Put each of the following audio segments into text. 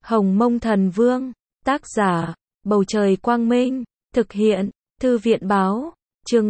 Hồng Mông Thần Vương, tác giả, Bầu Trời Quang Minh, thực hiện, Thư viện Báo, chương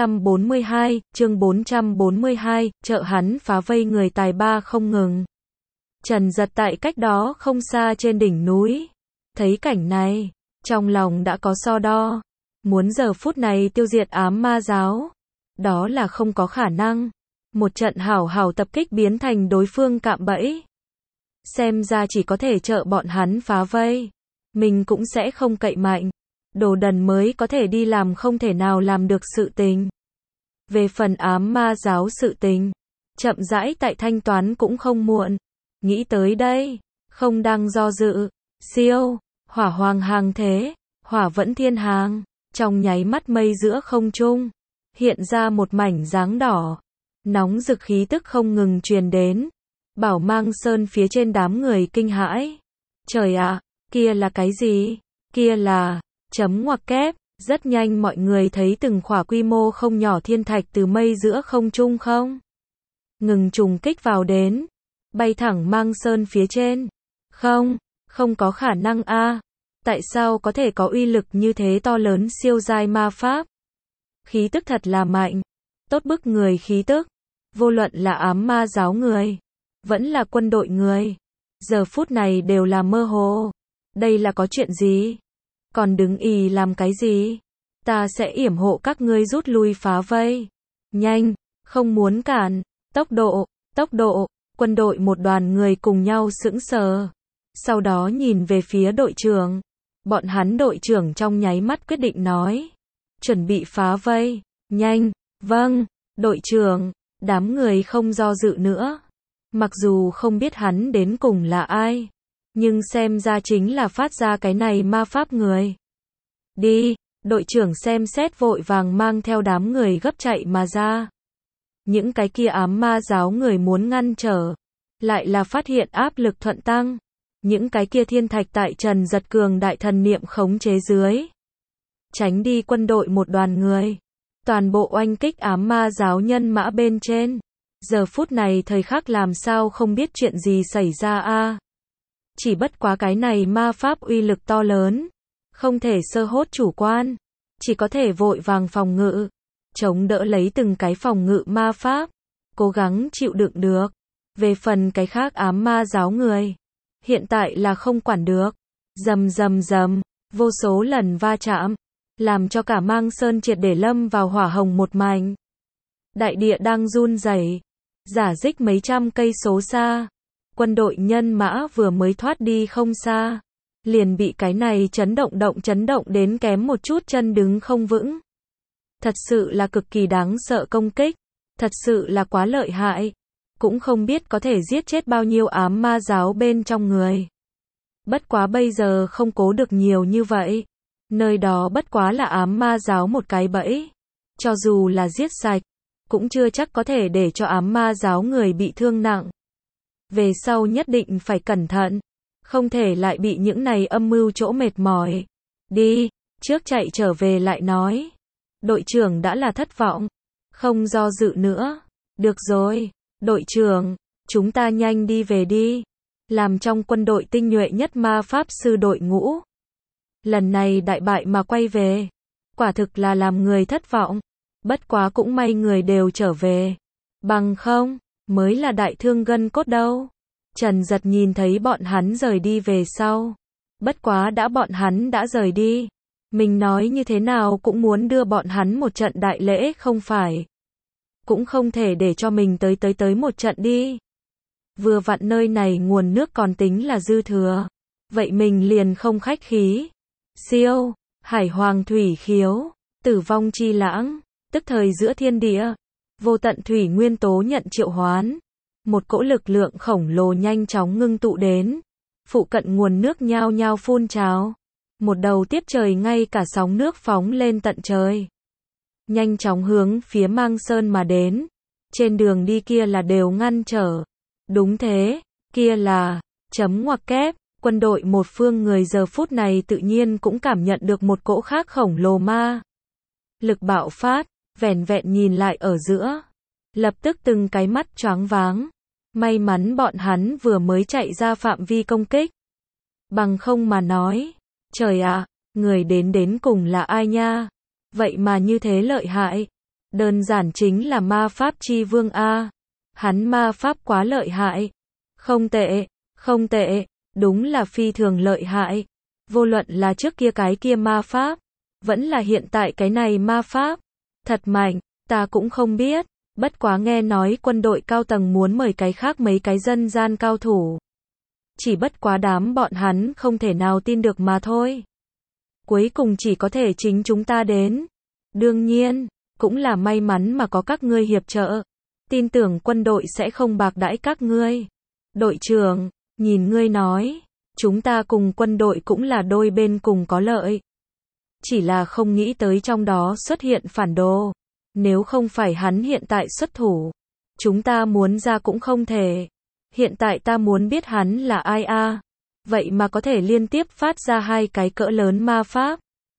442, trợ hắn phá vây người tài ba không ngừng. Trần Giật tại cách đó không xa trên đỉnh núi, thấy cảnh này, trong lòng đã có so đo, muốn giờ phút này tiêu diệt ám ma giáo, đó là không có khả năng. Một trận hảo hảo tập kích biến thành đối phương cạm bẫy. Xem ra chỉ có thể trợ bọn hắn phá vây. Mình cũng sẽ không cậy mạnh. Đồ đần mới có thể đi làm không thể nào làm được sự tình. Về phần ám ma giáo sự tình, chậm rãi tại thanh toán cũng không muộn. Nghĩ tới đây, không đang do dự. Siêu, hỏa hoàng hàng thế, hỏa vẫn thiên hàng. Trong nháy mắt mây giữa không trung, hiện ra một mảnh dáng đỏ. Nóng rực khí tức không ngừng truyền đến. Bảo Mang Sơn phía trên đám người kinh hãi. Trời ạ, kia là cái gì? Kia là, chấm ngoặc kép. Rất nhanh mọi người thấy từng khỏa quy mô không nhỏ thiên thạch từ mây giữa không trung không ngừng trùng kích vào đến. Bay thẳng Mang Sơn phía trên. Không có khả năng a. Tại sao có thể có uy lực như thế to lớn siêu giai ma pháp? Khí tức thật là mạnh. Tốt bức người khí tức. Vô luận là ám ma giáo người, vẫn là quân đội người, giờ phút này đều là mơ hồ. Đây là có chuyện gì? Còn đứng ì làm cái gì? Ta sẽ yểm hộ các ngươi rút lui phá vây. Nhanh, không muốn cản. Tốc độ, quân đội một đoàn người cùng nhau sững sờ. Sau đó nhìn về phía đội trưởng. Bọn hắn đội trưởng trong nháy mắt quyết định nói. Chuẩn bị phá vây. Nhanh, vâng, đội trưởng. Đám người không do dự nữa. Mặc dù không biết hắn đến cùng là ai, nhưng xem ra chính là phát ra cái này ma pháp người. Đi, đội trưởng xem xét vội vàng mang theo đám người gấp chạy mà ra. Những cái kia ám ma giáo người muốn ngăn trở, lại là phát hiện áp lực thuận tăng. Những cái kia thiên thạch tại Trần Giật cường đại thần niệm khống chế dưới. Tránh đi quân đội một đoàn người. Toàn bộ oanh kích ám ma giáo nhân mã bên trên. Giờ phút này thời khắc làm sao không biết chuyện gì xảy ra a. Chỉ bất quá cái này ma pháp uy lực to lớn. Không thể sơ hốt chủ quan. Chỉ có thể vội vàng phòng ngự. Chống đỡ lấy từng cái phòng ngự ma pháp. Cố gắng chịu đựng được. Về phần cái khác ám ma giáo người. Hiện tại là không quản được. Rầm. Vô số lần va chạm. Làm cho cả Mang Sơn triệt để lâm vào hỏa hồng một mảnh. Đại địa đang run rẩy, rả rích mấy trăm cây số xa. Quân đội nhân mã vừa mới thoát đi không xa, liền bị cái này chấn động đến kém một chút chân đứng không vững. Thật sự là cực kỳ đáng sợ công kích, thật sự là quá lợi hại. Cũng không biết có thể giết chết bao nhiêu ám ma giáo bên trong người. Bất quá bây giờ không cố được nhiều như vậy. Nơi đó bất quá là ám ma giáo một cái bẫy. Cho dù là giết sạch, cũng chưa chắc có thể để cho ám ma giáo người bị thương nặng. Về sau nhất định phải cẩn thận. Không thể lại bị những này âm mưu chỗ mệt mỏi. Đi, trước chạy trở về lại nói. Đội trưởng đã là thất vọng. Không do dự nữa. Được rồi, đội trưởng, chúng ta nhanh đi về đi. Làm trong quân đội tinh nhuệ nhất ma pháp sư đội ngũ. Lần này đại bại mà quay về. Quả thực là làm người thất vọng. Bất quá cũng may người đều trở về. Bằng không, mới là đại thương gân cốt đâu. Trần Giật nhìn thấy bọn hắn rời đi về sau. Bất quá bọn hắn đã rời đi. Mình nói như thế nào cũng muốn đưa bọn hắn một trận đại lễ không phải. Cũng không thể để cho mình tới một trận đi. Vừa vặn nơi này nguồn nước còn tính là dư thừa. Vậy mình liền không khách khí. Siêu, hải hoàng thủy khiếu, tử vong chi lãng, tức thời giữa thiên địa, vô tận thủy nguyên tố nhận triệu hoán. Một cỗ lực lượng khổng lồ nhanh chóng ngưng tụ đến, phụ cận nguồn nước nhao nhao phun trào. Một đầu tiếp trời ngay cả sóng nước phóng lên tận trời. Nhanh chóng hướng phía Mang Sơn mà đến. Trên đường đi kia là đều ngăn trở. Đúng thế, kia là, chấm ngoặc kép. Quân đội một phương người giờ phút này tự nhiên cũng cảm nhận được một cỗ khác khổng lồ ma lực bạo phát, vẻn vẹn nhìn lại ở giữa. Lập tức từng cái mắt choáng váng. May mắn bọn hắn vừa mới chạy ra phạm vi công kích. Bằng không mà nói, trời ạ, người đến cùng là ai nha? Vậy mà như thế lợi hại. Đơn giản chính là ma pháp chi vương a. Hắn ma pháp quá lợi hại. Không tệ, không tệ, đúng là phi thường lợi hại. Vô luận là trước kia cái kia ma pháp, vẫn là hiện tại cái này ma pháp. Thật mạnh, ta cũng không biết. Bất quá nghe nói quân đội cao tầng muốn mời cái khác mấy cái dân gian cao thủ. Chỉ bất quá đám bọn hắn không thể nào tin được mà thôi. Cuối cùng chỉ có thể chính chúng ta đến. Đương nhiên, cũng là may mắn mà có các ngươi hiệp trợ. Tin tưởng quân đội sẽ không bạc đãi các ngươi. Đội trưởng, nhìn ngươi nói, chúng ta cùng quân đội cũng là đôi bên cùng có lợi. Chỉ là không nghĩ tới trong đó xuất hiện phản đồ. Nếu không phải hắn hiện tại xuất thủ, chúng ta muốn ra cũng không thể. Hiện tại ta muốn biết hắn là ai a. Vậy mà có thể liên tiếp phát ra 2 cái cỡ lớn ma pháp.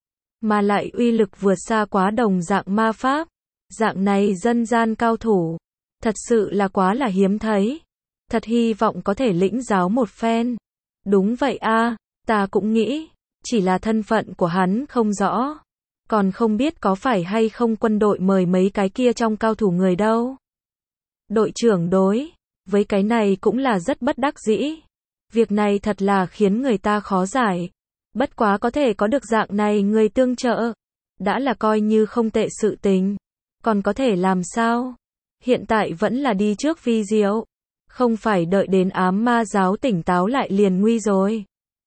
Mà lại uy lực vượt xa quá đồng dạng ma pháp. Dạng này dân gian cao thủ. Thật sự là quá là hiếm thấy. Thật hy vọng có thể lĩnh giáo một phen. Đúng vậy a, ta cũng nghĩ. Chỉ là thân phận của hắn không rõ. Còn không biết có phải hay không quân đội mời mấy cái kia trong cao thủ người đâu. Đội trưởng đối với cái này cũng là rất bất đắc dĩ. Việc này thật là khiến người ta khó giải. Bất quá có thể có được dạng này người tương trợ. Đã là coi như không tệ sự tình. Còn có thể làm sao? Hiện tại vẫn là đi trước vi diệu. Không phải đợi đến ám ma giáo tỉnh táo lại liền nguy rồi.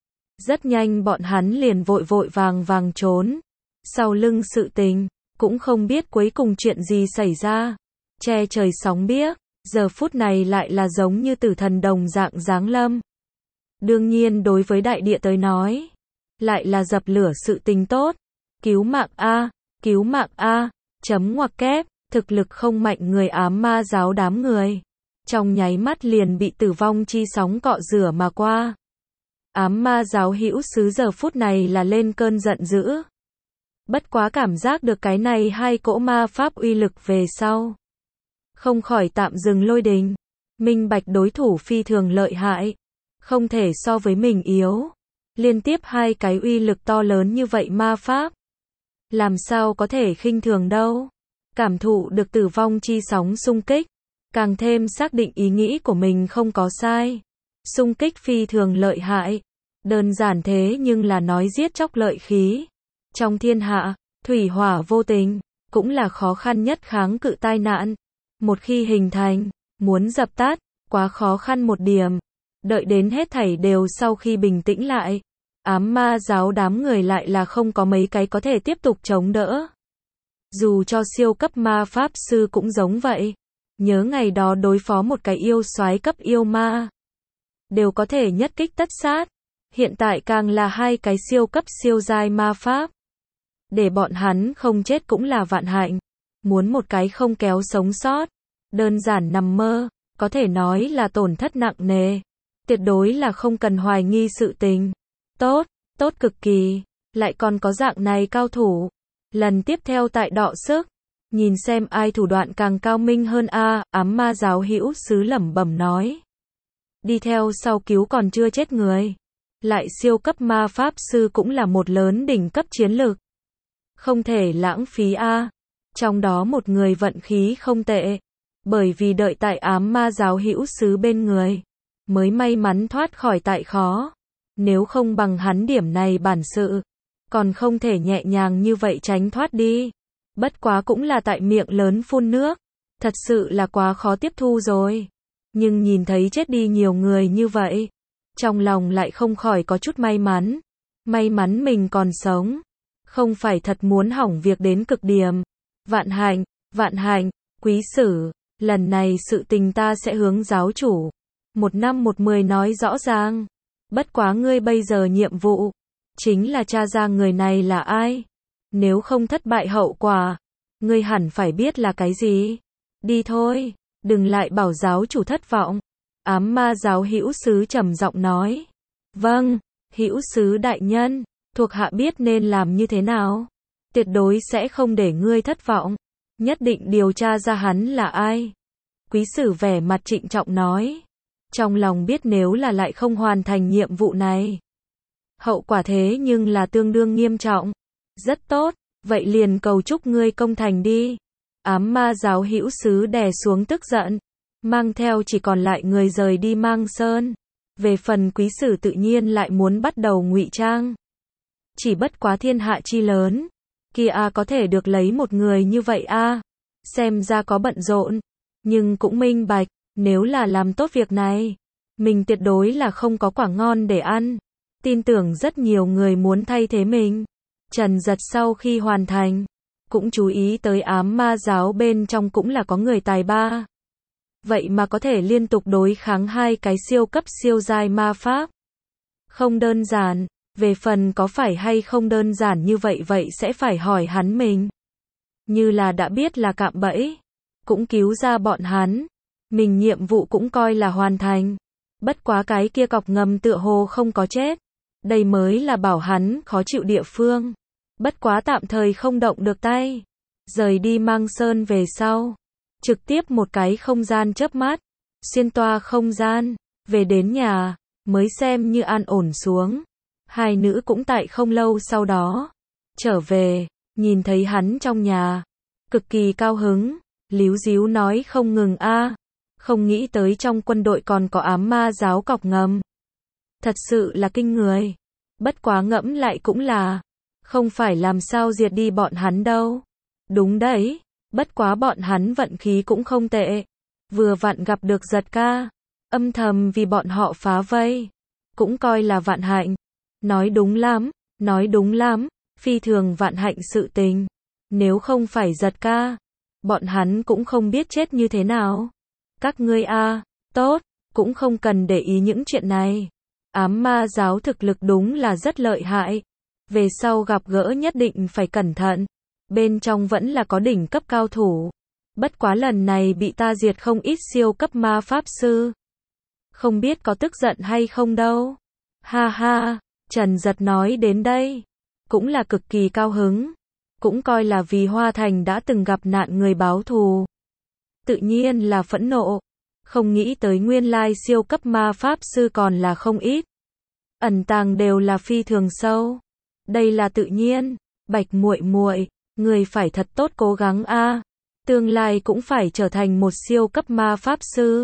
Rất nhanh bọn hắn liền vội vàng trốn. Sau lưng sự tình, cũng không biết cuối cùng chuyện gì xảy ra. Che trời sóng biếc, giờ phút này lại là giống như tử thần đồng dạng giáng lâm. Đương nhiên đối với đại địa tới nói, lại là dập lửa sự tình tốt. Cứu mạng a, chấm ngoặc kép, thực lực không mạnh người ám ma giáo đám người. Trong nháy mắt liền bị tử vong chi sóng cọ rửa mà qua. Ám ma giáo hữu sứ giờ phút này là lên cơn giận dữ. Bất quá cảm giác được cái này 2 cỗ ma pháp uy lực về sau. Không khỏi tạm dừng lôi đình. Minh bạch đối thủ phi thường lợi hại. Không thể so với mình yếu. Liên tiếp 2 cái uy lực to lớn như vậy ma pháp. Làm sao có thể khinh thường đâu. Cảm thụ được tử vong chi sóng xung kích. Càng thêm xác định ý nghĩ của mình không có sai. Xung kích phi thường lợi hại. Đơn giản thế nhưng là nói giết chóc lợi khí. Trong thiên hạ, thủy hỏa vô tình, cũng là khó khăn nhất kháng cự tai nạn. Một khi hình thành, muốn dập tắt, quá khó khăn một điểm. Đợi đến hết thảy đều sau khi bình tĩnh lại. Ám ma giáo đám người lại là không có mấy cái có thể tiếp tục chống đỡ. Dù cho siêu cấp ma pháp sư cũng giống vậy. Nhớ ngày đó đối phó một cái yêu soái cấp yêu ma. Đều có thể nhất kích tất sát. Hiện tại càng là 2 cái siêu cấp siêu giai ma pháp. Để bọn hắn không chết cũng là vạn hạnh. Muốn một cái không kéo sống sót. Đơn giản nằm mơ. Có thể nói là tổn thất nặng nề. Tuyệt đối là không cần hoài nghi sự tình. Tốt, tốt cực kỳ. Lại còn có dạng này cao thủ. Lần tiếp theo tại đọ sức. Nhìn xem ai thủ đoạn càng cao minh hơn a. Ám ma giáo hữu sứ lẩm bẩm nói. Đi theo sau cứu còn chưa chết người. Lại siêu cấp ma pháp sư cũng là một lớn đỉnh cấp chiến lược. Không thể lãng phí a. Trong đó một người vận khí không tệ. Bởi vì đợi tại ám ma giáo hữu sứ bên người. Mới may mắn thoát khỏi tại khó. Nếu không bằng hắn điểm này bản sự. Còn không thể nhẹ nhàng như vậy tránh thoát đi. Bất quá cũng là tại miệng lớn phun nước. Thật sự là quá khó tiếp thu rồi. Nhưng nhìn thấy chết đi nhiều người như vậy. Trong lòng lại không khỏi có chút may mắn. May mắn mình còn sống. Không phải thật muốn hỏng việc đến cực điểm. Vạn hạnh, quý sử. Lần này sự tình ta sẽ hướng giáo chủ. 1 năm 1 10 nói rõ ràng. Bất quá ngươi bây giờ nhiệm vụ. Chính là tra ra người này là ai. Nếu không thất bại hậu quả. Ngươi hẳn phải biết là cái gì. Đi thôi. Đừng lại bảo giáo chủ thất vọng. Ám ma giáo hữu sứ trầm giọng nói. Vâng, hữu sứ đại nhân. Thuộc hạ biết nên làm như thế nào. Tuyệt đối sẽ không để ngươi thất vọng. Nhất định điều tra ra hắn là ai. Quý sử vẻ mặt trịnh trọng nói. Trong lòng biết nếu là lại không hoàn thành nhiệm vụ này. Hậu quả thế nhưng là tương đương nghiêm trọng. Rất tốt, vậy liền cầu chúc ngươi công thành đi. Ám ma giáo hữu sứ đè xuống tức giận, mang theo chỉ còn lại người rời đi Mang Sơn. Về phần Quý Sử tự nhiên lại muốn bắt đầu ngụy trang. Chỉ bất quá thiên hạ chi lớn, kia có thể được lấy một người như vậy xem ra có bận rộn, nhưng cũng minh bạch, nếu là làm tốt việc này, mình tuyệt đối là không có quả ngon để ăn. Tin tưởng rất nhiều người muốn thay thế mình. Trần Giật sau khi hoàn thành, cũng chú ý tới ám ma giáo bên trong cũng là có người tài ba. Vậy mà có thể liên tục đối kháng hai cái siêu cấp siêu giai ma pháp. Không đơn giản, về phần có phải hay không đơn giản như vậy sẽ phải hỏi hắn mình. Như là đã biết là cạm bẫy, cũng cứu ra bọn hắn. Mình nhiệm vụ cũng coi là hoàn thành. Bất quá cái kia cọc ngầm tựa hồ không có chết. Đây mới là bảo hắn khó chịu địa phương. Bất quá tạm thời không động được tay. Rời đi Mang Sơn về sau, trực tiếp một cái không gian chớp mắt, xuyên toa không gian, về đến nhà, mới xem như an ổn xuống. Hai nữ cũng tại không lâu sau đó trở về, nhìn thấy hắn trong nhà, cực kỳ cao hứng, líu díu nói không ngừng không nghĩ tới trong quân đội còn có ám ma giáo cọc ngầm. Thật sự là kinh người. Bất quá ngẫm lại cũng là, không phải làm sao diệt đi bọn hắn đâu. Đúng đấy, bất quá bọn hắn vận khí cũng không tệ. Vừa vặn gặp được Giật ca, âm thầm vì bọn họ phá vây, cũng coi là vạn hạnh. Nói đúng lắm, phi thường vạn hạnh sự tình. Nếu không phải Giật ca, bọn hắn cũng không biết chết như thế nào. Các ngươi tốt, cũng không cần để ý những chuyện này. Ám ma giáo thực lực đúng là rất lợi hại. Về sau gặp gỡ nhất định phải cẩn thận. Bên trong vẫn là có đỉnh cấp cao thủ. Bất quá lần này bị ta diệt không ít siêu cấp ma pháp sư. Không biết có tức giận hay không đâu. Ha ha, Trần Giật nói đến đây, cũng là cực kỳ cao hứng. Cũng coi là vì Hoa Thành đã từng gặp nạn người báo thù. Tự nhiên là phẫn nộ. Không nghĩ tới nguyên lai siêu cấp ma pháp sư còn là không ít. Ẩn tàng đều là phi thường sâu. Đây là tự nhiên. Bạch muội muội, người phải thật tốt cố gắng tương lai cũng phải trở thành một siêu cấp ma pháp sư.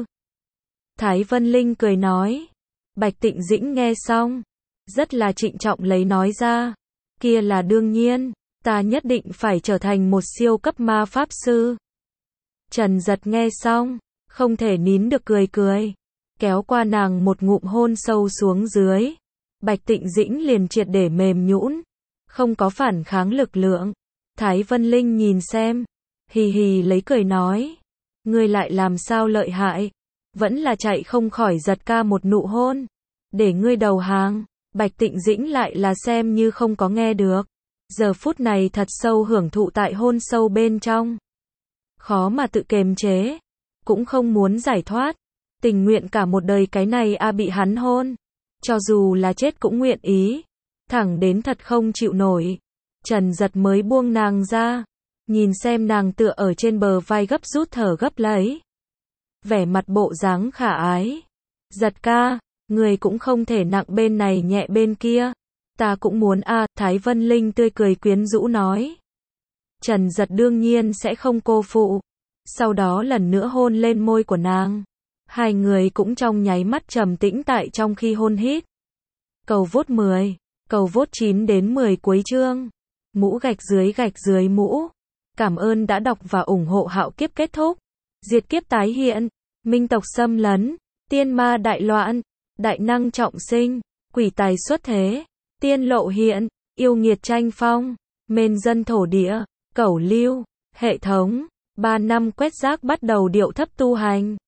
Thái Vân Linh cười nói. Bạch Tịnh Dĩnh nghe xong, rất là trịnh trọng lấy nói ra. Kia là đương nhiên, ta nhất định phải trở thành một siêu cấp ma pháp sư. Trần Giật nghe xong, không thể nín được cười, kéo qua nàng một ngụm hôn sâu xuống dưới. Bạch Tịnh Dĩnh liền triệt để mềm nhũn, không có phản kháng lực lượng. Thái Vân Linh nhìn xem, hì hì lấy cười nói, ngươi lại làm sao lợi hại, vẫn là chạy không khỏi Giật ca một nụ hôn, để ngươi đầu hàng. Bạch Tịnh Dĩnh lại là xem như không có nghe được, giờ phút này thật sâu hưởng thụ tại hôn sâu bên trong. Khó mà tự kiềm chế, cũng không muốn giải thoát, tình nguyện cả một đời cái này bị hắn hôn, cho dù là chết cũng nguyện ý, thẳng đến thật không chịu nổi. Trần Giật mới buông nàng ra, nhìn xem nàng tựa ở trên bờ vai gấp rút thở gấp lấy, vẻ mặt bộ dáng khả ái. Giật ca, người cũng không thể nặng bên này nhẹ bên kia, ta cũng muốn Thái Vân Linh tươi cười quyến rũ nói. Trần Giật đương nhiên sẽ không cô phụ, sau đó lần nữa hôn lên môi của nàng. Hai người cũng trong nháy mắt trầm tĩnh tại trong khi hôn hít. Cầu vote 10, cầu vote 9 đến 10 cuối chương. Mũ gạch dưới mũ. Cảm ơn đã đọc và ủng hộ Hạo Kiếp kết thúc. Diệt kiếp tái hiện, minh tộc xâm lấn, tiên ma đại loạn, đại năng trọng sinh, quỷ tài xuất thế, tiên lộ hiện, yêu nghiệt tranh phong, mên dân thổ địa, cẩu lưu, hệ thống. 3 năm quét rác bắt đầu điệu thấp tu hành.